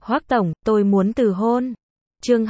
Hoác tổng, tôi muốn từ hôn. Chương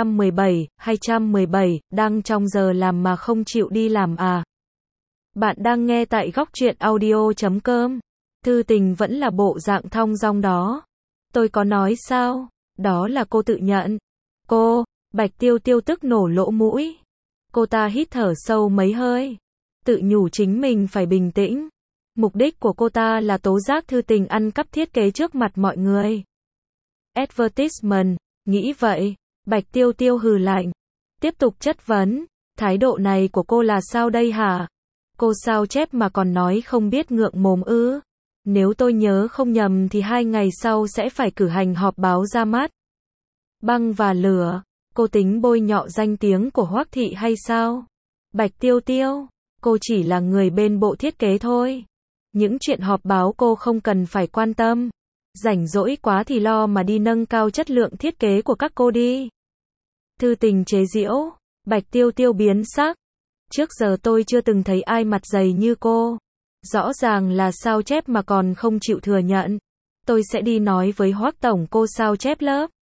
217, đang trong giờ làm mà không chịu đi làm à? Bạn đang nghe tại góc truyện audio.com. Thư Tình vẫn là bộ dạng thong dong đó. Tôi có nói sao? Đó là cô tự nhận. Cô, Bạch Tiêu Tiêu tức nổ lỗ mũi. Cô ta hít thở sâu mấy hơi. Tự nhủ chính mình phải bình tĩnh. Mục đích của cô ta là tố giác Thư Tình ăn cắp thiết kế trước mặt mọi người. Advertisement, nghĩ vậy. Bạch Tiêu Tiêu hừ lạnh. Tiếp tục chất vấn. Thái độ này của cô là sao đây hả? Cô sao chép mà còn nói không biết ngượng mồm ư? Nếu tôi nhớ không nhầm thì 2 ngày sau sẽ phải cử hành họp báo ra mắt. Băng và lửa. Cô tính bôi nhọ danh tiếng của Hoác thị hay sao? Bạch Tiêu Tiêu, cô chỉ là người bên bộ thiết kế thôi. Những chuyện họp báo cô không cần phải quan tâm. Rảnh rỗi quá thì lo mà đi nâng cao chất lượng thiết kế của các cô đi. Thư Tình chế giễu. Bạch Tiêu Tiêu biến sắc. Trước giờ tôi chưa từng thấy ai mặt dày như cô. Rõ ràng là sao chép mà còn không chịu thừa nhận. Tôi sẽ đi nói với Hoác tổng cô sao chép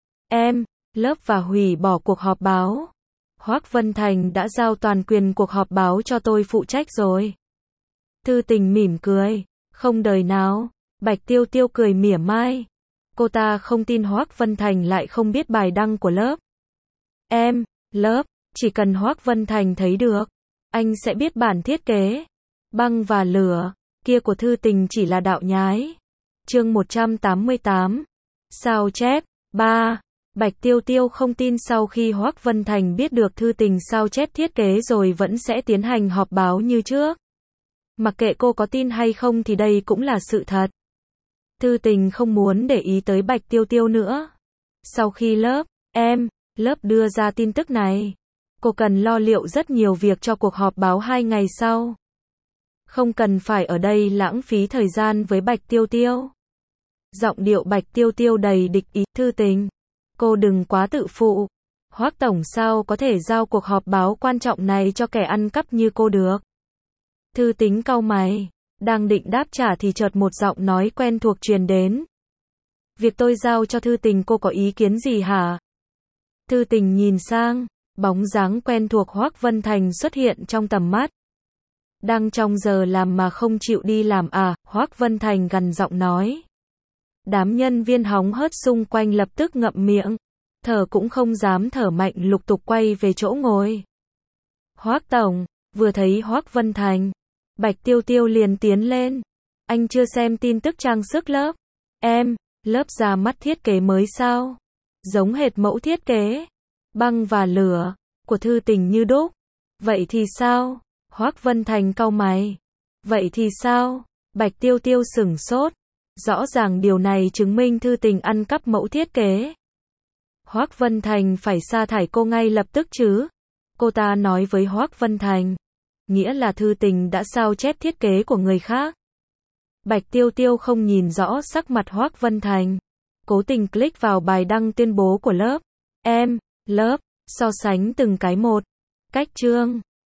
lớp và hủy bỏ cuộc họp báo. Hoác Vân Thành đã giao toàn quyền cuộc họp báo cho tôi phụ trách rồi. Thư Tình mỉm cười. Không đời nào. Bạch Tiêu Tiêu cười mỉa mai. Cô ta không tin Hoác Vân Thành lại không biết bài đăng của lớp, chỉ cần Hoác Vân Thành thấy được, anh sẽ biết bản thiết kế. Băng và lửa, kia của Thư Tình chỉ là đạo nhái. Chương 188. Sao chép 3. Bạch Tiêu Tiêu không tin sau khi Hoác Vân Thành biết được Thư Tình sao chép thiết kế rồi vẫn sẽ tiến hành họp báo như trước. Mặc kệ cô có tin hay không thì đây cũng là sự thật. Thư Tình không muốn để ý tới Bạch Tiêu Tiêu nữa. Sau khi lớp đưa ra tin tức này, cô cần lo liệu rất nhiều việc cho cuộc họp báo 2 ngày sau. Không cần phải ở đây lãng phí thời gian với Bạch Tiêu Tiêu. Giọng điệu Bạch Tiêu Tiêu đầy địch ý. Thư Tình, cô đừng quá tự phụ. Hoác tổng sao có thể giao cuộc họp báo quan trọng này cho kẻ ăn cắp như cô được? Thư Tình cau mày, đang định đáp trả thì chợt một giọng nói quen thuộc truyền đến. Việc tôi giao cho Thư Tình cô có ý kiến gì hả? Thư Tình nhìn sang, bóng dáng quen thuộc Hoác Vân Thành xuất hiện trong tầm mắt. Đang trong giờ làm mà không chịu đi làm à? Hoác Vân Thành gằn giọng nói. Đám nhân viên hóng hớt xung quanh lập tức ngậm miệng, thở cũng không dám thở mạnh, lục tục quay về chỗ ngồi. Hoác tổng, vừa thấy Hoác Vân Thành, Bạch Tiêu Tiêu liền tiến lên. Anh chưa xem tin tức trang sức lớp ra mắt thiết kế mới sao? Giống hệt mẫu thiết kế Băng và lửa của Thư Tình như đúc. Vậy thì sao? Hoác Vân Thành cau mày. Vậy thì sao? Bạch Tiêu Tiêu sửng sốt. Rõ ràng điều này chứng minh Thư Tình ăn cắp mẫu thiết kế. Hoác Vân Thành phải sa thải cô ngay lập tức chứ? Cô ta nói với Hoác Vân Thành. Nghĩa là Thư Tình đã sao chép thiết kế của người khác. Bạch Tiêu Tiêu không nhìn rõ sắc mặt Hoác Vân Thành. Cố tình click vào bài đăng tuyên bố của lớp, so sánh từng cái một. Cách chương.